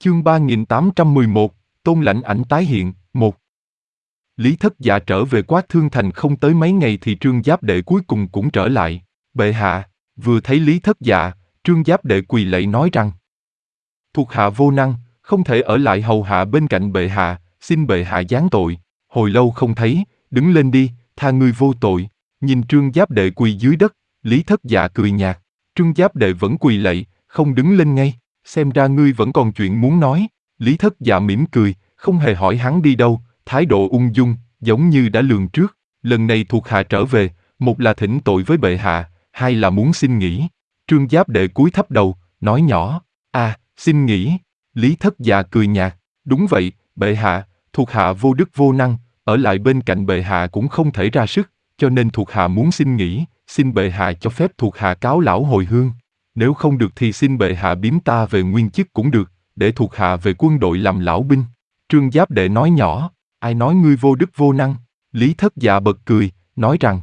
Chương 3811, Tôn Lãnh Ảnh tái hiện, 1. Lý Thất Dạ trở về Quát Thương Thành không tới mấy ngày thì Trương Giáp Đệ cuối cùng cũng trở lại. Bệ hạ, vừa thấy Lý Thất Dạ, Trương Giáp Đệ quỳ lạy nói rằng: thuộc hạ vô năng, không thể ở lại hầu hạ bên cạnh bệ hạ, xin bệ hạ giáng tội. Hồi lâu không thấy, đứng lên đi, tha ngươi vô tội. Nhìn Trương Giáp Đệ quỳ dưới đất, Lý Thất Dạ cười nhạt. Trương Giáp Đệ vẫn quỳ lạy, không đứng lên ngay. Xem ra ngươi vẫn còn chuyện muốn nói. Lý Thất Dạ mỉm cười, không hề hỏi hắn đi đâu, thái độ ung dung, giống như đã lường trước. Lần này thuộc hạ trở về, một là thỉnh tội với bệ hạ, hai là muốn xin nghỉ. Trương Giáp Đệ cúi thấp đầu, nói nhỏ: xin nghỉ. Lý Thất Dạ cười nhạt: đúng vậy, bệ hạ, thuộc hạ vô đức vô năng, ở lại bên cạnh bệ hạ cũng không thể ra sức, cho nên thuộc hạ muốn xin nghỉ, xin bệ hạ cho phép thuộc hạ cáo lão hồi hương. Nếu không được thì xin bệ hạ biếm ta về nguyên chức cũng được, để thuộc hạ về quân đội làm lão binh. Trương Giáp Đệ nói nhỏ: ai nói ngươi vô đức vô năng? Lý Thất Dạ bật cười, nói rằng: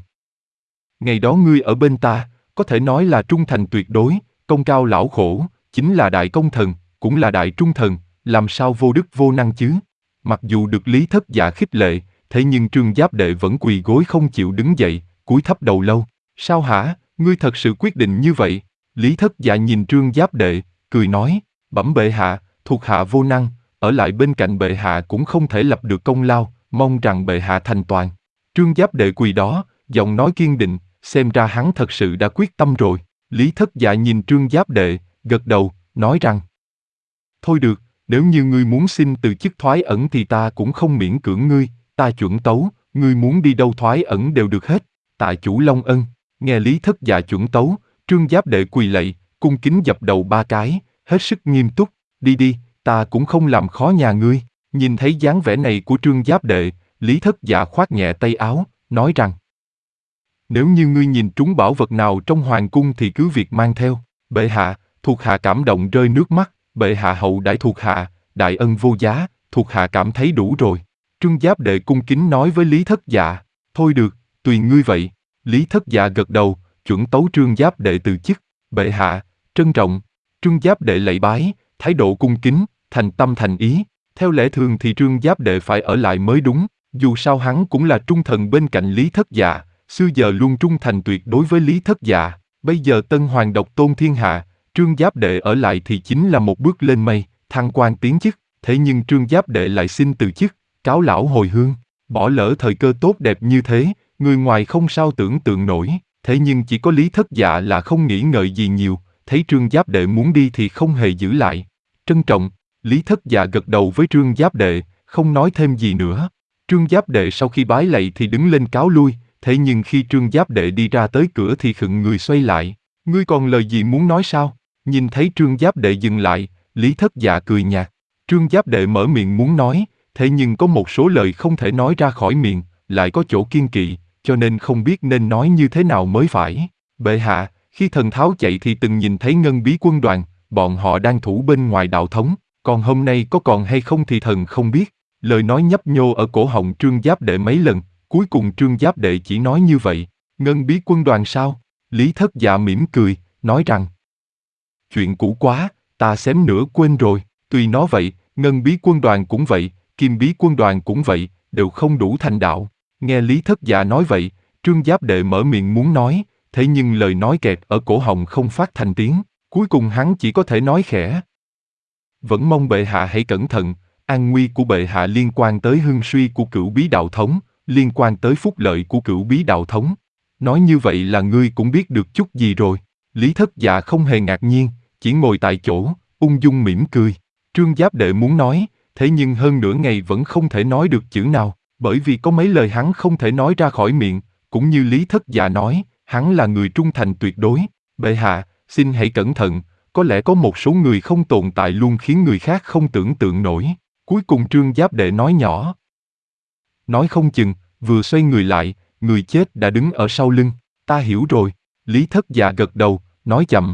ngày đó ngươi ở bên ta, có thể nói là trung thành tuyệt đối, công cao lão khổ, chính là đại công thần, cũng là đại trung thần, làm sao vô đức vô năng chứ? Mặc dù được Lý Thất Dạ khích lệ, thế nhưng Trương Giáp Đệ vẫn quỳ gối không chịu đứng dậy, cúi thấp đầu lâu. Sao hả, ngươi thật sự quyết định như vậy? Lý Thất Dạ nhìn Trương Giáp Đệ, cười nói: bẩm bệ hạ, thuộc hạ vô năng, ở lại bên cạnh bệ hạ cũng không thể lập được công lao, mong rằng bệ hạ thành toàn. Trương Giáp Đệ quỳ đó, giọng nói kiên định, xem ra hắn thật sự đã quyết tâm rồi. Lý Thất Dạ nhìn Trương Giáp Đệ, gật đầu, nói rằng: thôi được, nếu như ngươi muốn xin từ chức thoái ẩn thì ta cũng không miễn cưỡng ngươi, ta chuẩn tấu, ngươi muốn đi đâu thoái ẩn đều được hết. Tạ chủ long ân. Nghe Lý Thất Dạ chuẩn tấu, Trương Giáp Đệ quỳ lạy, cung kính dập đầu 3 cái, hết sức nghiêm túc. Đi đi, ta cũng không làm khó nhà ngươi. Nhìn thấy dáng vẻ này của Trương Giáp Đệ, Lý Thất Dạ khoác nhẹ tay áo, nói rằng: nếu như ngươi nhìn trúng bảo vật nào trong hoàng cung thì cứ việc mang theo. Bệ hạ, thuộc hạ cảm động rơi nước mắt, bệ hạ hậu đãi thuộc hạ, đại ân vô giá, thuộc hạ cảm thấy đủ rồi. Trương Giáp Đệ cung kính nói với Lý Thất Dạ: thôi được, tùy ngươi vậy. Lý Thất Dạ gật đầu, chuẩn tấu Trương Giáp Đệ từ chức. Bệ hạ, trân trọng. Trương Giáp Đệ lạy bái, thái độ cung kính, thành tâm thành ý. Theo lẽ thường thì Trương Giáp Đệ phải ở lại mới đúng, dù sao hắn cũng là trung thần bên cạnh Lý Thất Dạ, xưa giờ luôn trung thành tuyệt đối với Lý Thất Dạ. Bây giờ Tân Hoàng độc tôn thiên hạ, Trương Giáp Đệ ở lại thì chính là một bước lên mây, thăng quan tiến chức. Thế nhưng Trương Giáp Đệ lại xin từ chức, cáo lão hồi hương. Bỏ lỡ thời cơ tốt đẹp như thế, người ngoài không sao tưởng tượng nổi. Thế nhưng chỉ có Lý Thất Dạ là không nghĩ ngợi gì nhiều, thấy Trương Giáp Đệ muốn đi thì không hề giữ lại. Trân trọng. Lý Thất Dạ gật đầu với Trương Giáp Đệ, không nói thêm gì nữa. Trương Giáp Đệ sau khi bái lạy thì đứng lên cáo lui, thế nhưng khi Trương Giáp Đệ đi ra tới cửa thì khựng người xoay lại. Ngươi còn lời gì muốn nói sao? Nhìn thấy Trương Giáp Đệ dừng lại, Lý Thất Dạ cười nhạt. Trương Giáp Đệ mở miệng muốn nói, thế nhưng có một số lời không thể nói ra khỏi miệng, lại có chỗ kiêng kỵ, cho nên không biết nên nói như thế nào mới phải. Bệ hạ, khi thần tháo chạy thì từng nhìn thấy Ngân Bí quân đoàn, bọn họ đang thủ bên ngoài đạo thống, còn hôm nay có còn hay không thì thần không biết. Lời nói nhấp nhô ở cổ họng Trương Giáp Đệ mấy lần, cuối cùng Trương Giáp Đệ chỉ nói như vậy. Ngân Bí quân đoàn sao? Lý Thất Dạ mỉm cười, nói rằng: chuyện cũ quá, ta xém nữa quên rồi. Tuy nó vậy, Ngân Bí quân đoàn cũng vậy, Kim Bí quân đoàn cũng vậy, đều không đủ thành đạo. Nghe Lý Thất Dạ nói vậy, Trương Giáp Đệ mở miệng muốn nói, thế nhưng lời nói kẹt ở cổ họng không phát thành tiếng, cuối cùng hắn chỉ có thể nói khẽ: vẫn mong bệ hạ hãy cẩn thận, an nguy của bệ hạ liên quan tới hưng suy của Cửu Bí đạo thống, liên quan tới phúc lợi của Cửu Bí đạo thống. Nói như vậy là ngươi cũng biết được chút gì rồi. Lý Thất Dạ không hề ngạc nhiên, chỉ ngồi tại chỗ, ung dung mỉm cười. Trương Giáp Đệ muốn nói, thế nhưng hơn nửa ngày vẫn không thể nói được chữ nào, bởi vì có mấy lời hắn không thể nói ra khỏi miệng, cũng như Lý Thất Dạ nói, hắn là người trung thành tuyệt đối. Bệ hạ, xin hãy cẩn thận, có lẽ có một số người không tồn tại luôn khiến người khác không tưởng tượng nổi. Cuối cùng Trương Giáp Đệ nói nhỏ. Nói không chừng, vừa xoay người lại, người chết đã đứng ở sau lưng. Ta hiểu rồi. Lý Thất Dạ gật đầu, nói chậm: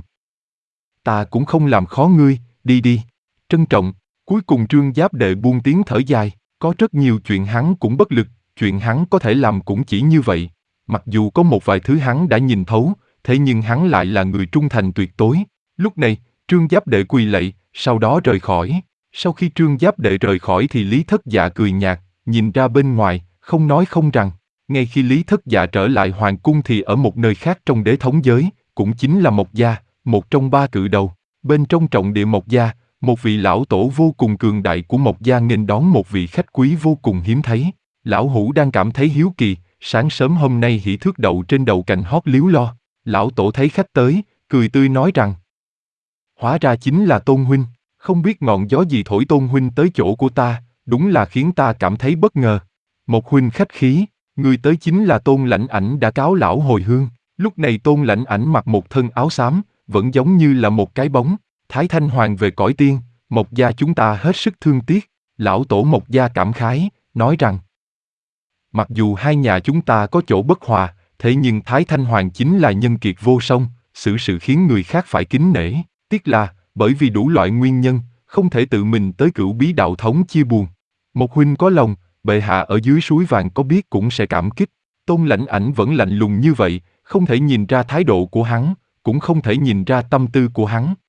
ta cũng không làm khó ngươi, đi đi. Trân trọng. Cuối cùng Trương Giáp Đệ buông tiếng thở dài, có rất nhiều chuyện hắn cũng bất lực, chuyện hắn có thể làm cũng chỉ như vậy. Mặc dù có một vài thứ hắn đã nhìn thấu, thế nhưng hắn lại là người trung thành tuyệt đối. Lúc này, Trương Giáp Đệ quỳ lạy, sau đó rời khỏi. Sau khi Trương Giáp Đệ rời khỏi thì Lý Thất Dạ cười nhạt, nhìn ra bên ngoài, không nói không rằng. Ngay khi Lý Thất Dạ trở lại hoàng cung thì ở một nơi khác trong đế thống giới, cũng chính là Mộc Gia, một trong ba cự đầu. Bên trong trọng địa Mộc Gia, một vị lão tổ vô cùng cường đại của Mộc Gia nghênh đón một vị khách quý vô cùng hiếm thấy. Lão Hủ đang cảm thấy hiếu kỳ, sáng sớm hôm nay hỉ thước đậu trên đầu cành hót líu lo. Lão tổ thấy khách tới, cười tươi nói rằng: hóa ra chính là Tôn huynh, không biết ngọn gió gì thổi Tôn huynh tới chỗ của ta, đúng là khiến ta cảm thấy bất ngờ. Một huynh khách khí, người tới chính là Tôn Lãnh Ảnh đã cáo lão hồi hương. Lúc này Tôn Lãnh Ảnh mặc một thân áo xám, vẫn giống như là một cái bóng. Thái Thanh Hoàng về cõi tiên, Mộc Gia chúng ta hết sức thương tiếc. Lão tổ Mộc Gia cảm khái, nói rằng: mặc dù hai nhà chúng ta có chỗ bất hòa, thế nhưng Thái Thanh Hoàng chính là nhân kiệt vô song, xử sự khiến người khác phải kính nể. Tiếc là, bởi vì đủ loại nguyên nhân, không thể tự mình tới Cửu Bí đạo thống chia buồn. Một huynh có lòng, bệ hạ ở dưới suối vàng có biết cũng sẽ cảm kích. Tôn Lãnh Ảnh vẫn lạnh lùng như vậy, không thể nhìn ra thái độ của hắn, cũng không thể nhìn ra tâm tư của hắn.